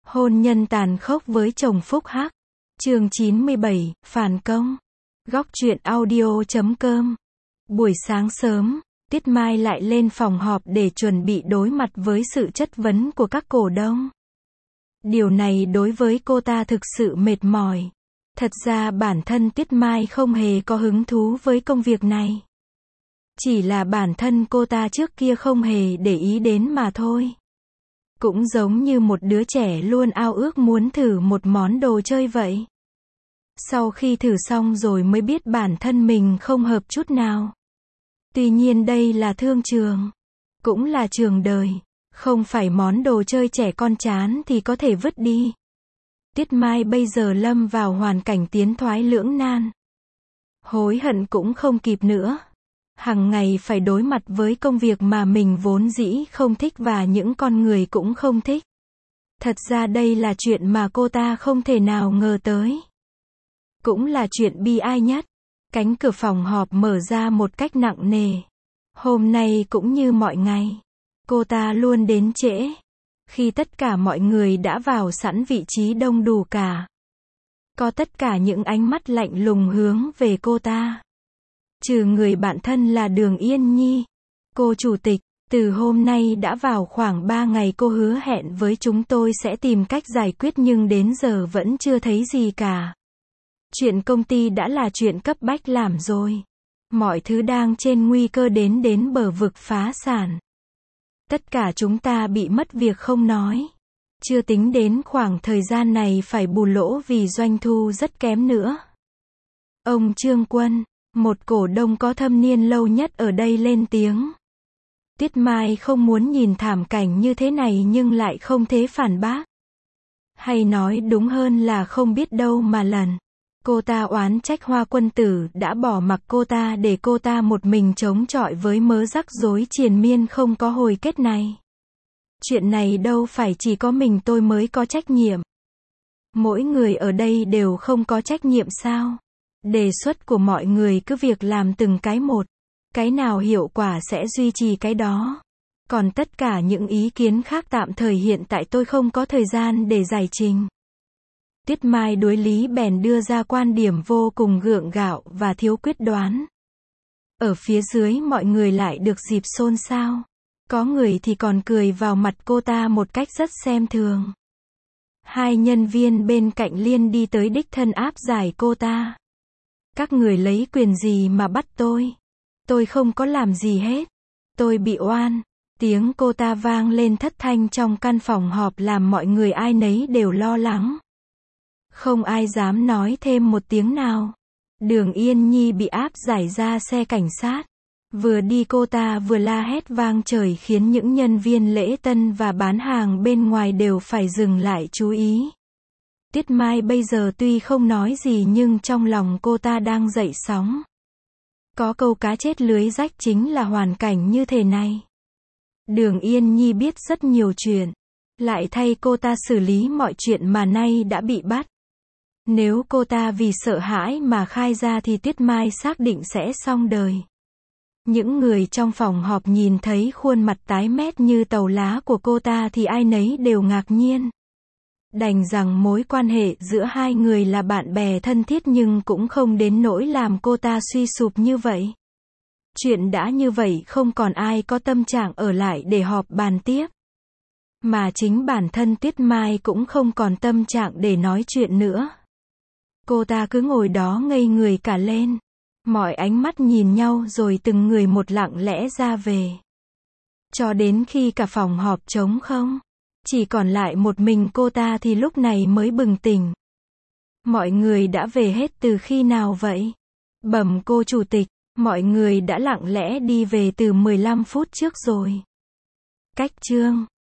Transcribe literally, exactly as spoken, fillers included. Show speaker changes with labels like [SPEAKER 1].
[SPEAKER 1] Hôn nhân tàn khốc với chồng phúc hắc. Chương chín mươi bảy, phản công. Góc truyện audio chấm com. Buổi sáng sớm, Tuyết Mai lại lên phòng họp để chuẩn bị đối mặt với sự chất vấn của các cổ đông. Điều này đối với cô ta thực sự mệt mỏi. Thật ra bản thân Tuyết Mai không hề có hứng thú với công việc này. Chỉ là bản thân cô ta trước kia không hề để ý đến mà thôi. Cũng giống như một đứa trẻ luôn ao ước muốn thử một món đồ chơi vậy. Sau khi thử xong rồi mới biết bản thân mình không hợp chút nào. Tuy nhiên đây là thương trường, cũng là trường đời, không phải món đồ chơi trẻ con chán thì có thể vứt đi. Tuyết Mai bây giờ lâm vào hoàn cảnh tiến thoái lưỡng nan. Hối hận cũng không kịp nữa. Hằng ngày phải đối mặt với công việc mà mình vốn dĩ không thích và những con người cũng không thích. Thật ra đây là chuyện mà cô ta không thể nào ngờ tới. Cũng là chuyện bi ai nhất. Cánh cửa phòng họp mở ra một cách nặng nề. Hôm nay cũng như mọi ngày, cô ta luôn đến trễ. Khi tất cả mọi người đã vào sẵn vị trí đông đủ cả. Có tất cả những ánh mắt lạnh lùng hướng về cô ta. Trừ người bạn thân là Đường Yên Nhi. Cô chủ tịch, từ hôm nay đã vào khoảng ba ngày cô hứa hẹn với chúng tôi sẽ tìm cách giải quyết nhưng đến giờ vẫn chưa thấy gì cả. Chuyện công ty đã là chuyện cấp bách làm rồi. Mọi thứ đang trên nguy cơ đến đến bờ vực phá sản. Tất cả chúng ta bị mất việc không nói. Chưa tính đến khoảng thời gian này phải bù lỗ vì doanh thu rất kém nữa. Ông Trương Quân, một cổ đông có thâm niên lâu nhất ở đây lên tiếng. Tuyết Mai không muốn nhìn thảm cảnh như thế này nhưng lại không thể phản bác. Hay nói đúng hơn là không biết đâu mà lần. Cô ta oán trách Hoa Quân Tử đã bỏ mặc cô ta để cô ta một mình chống chọi với mớ rắc rối triền miên không có hồi kết này. Chuyện này đâu phải chỉ có mình tôi mới có trách nhiệm. Mỗi người ở đây đều không có trách nhiệm sao? Đề xuất của mọi người cứ việc làm từng cái một. Cái nào hiệu quả sẽ duy trì cái đó. Còn tất cả những ý kiến khác tạm thời hiện tại tôi không có thời gian để giải trình. Tuyết Mai đối lý bèn đưa ra quan điểm vô cùng gượng gạo và thiếu quyết đoán. Ở phía dưới mọi người lại được dịp xôn xao. Có người thì còn cười vào mặt cô ta một cách rất xem thường. Hai nhân viên bên cạnh Liên đi tới đích thân áp giải cô ta. Các người lấy quyền gì mà bắt tôi? Tôi không có làm gì hết. Tôi bị oan. Tiếng cô ta vang lên thất thanh trong căn phòng họp làm mọi người ai nấy đều lo lắng. Không ai dám nói thêm một tiếng nào. Đường Yên Nhi bị áp giải ra xe cảnh sát. Vừa đi cô ta vừa la hét vang trời khiến những nhân viên lễ tân và bán hàng bên ngoài đều phải dừng lại chú ý. Tuyết Mai bây giờ tuy không nói gì nhưng trong lòng cô ta đang dậy sóng. Có câu cá chết lưới rách chính là hoàn cảnh như thế này. Đường Yên Nhi biết rất nhiều chuyện. Lại thay cô ta xử lý mọi chuyện mà nay đã bị bắt. Nếu cô ta vì sợ hãi mà khai ra thì Tuyết Mai xác định sẽ xong đời. Những người trong phòng họp nhìn thấy khuôn mặt tái mét như tàu lá của cô ta thì ai nấy đều ngạc nhiên. Đành rằng mối quan hệ giữa hai người là bạn bè thân thiết nhưng cũng không đến nỗi làm cô ta suy sụp như vậy. Chuyện đã như vậy không còn ai có tâm trạng ở lại để họp bàn tiếp. Mà chính bản thân Tuyết Mai cũng không còn tâm trạng để nói chuyện nữa. Cô ta cứ ngồi đó ngây người cả lên. Mọi ánh mắt nhìn nhau rồi từng người một lặng lẽ ra về. Cho đến khi cả phòng họp trống không. Chỉ còn lại một mình cô ta thì lúc này mới bừng tỉnh. Mọi người đã về hết từ khi nào vậy? Bẩm cô chủ tịch, mọi người đã lặng lẽ đi về từ mười lăm phút trước rồi. Cách chương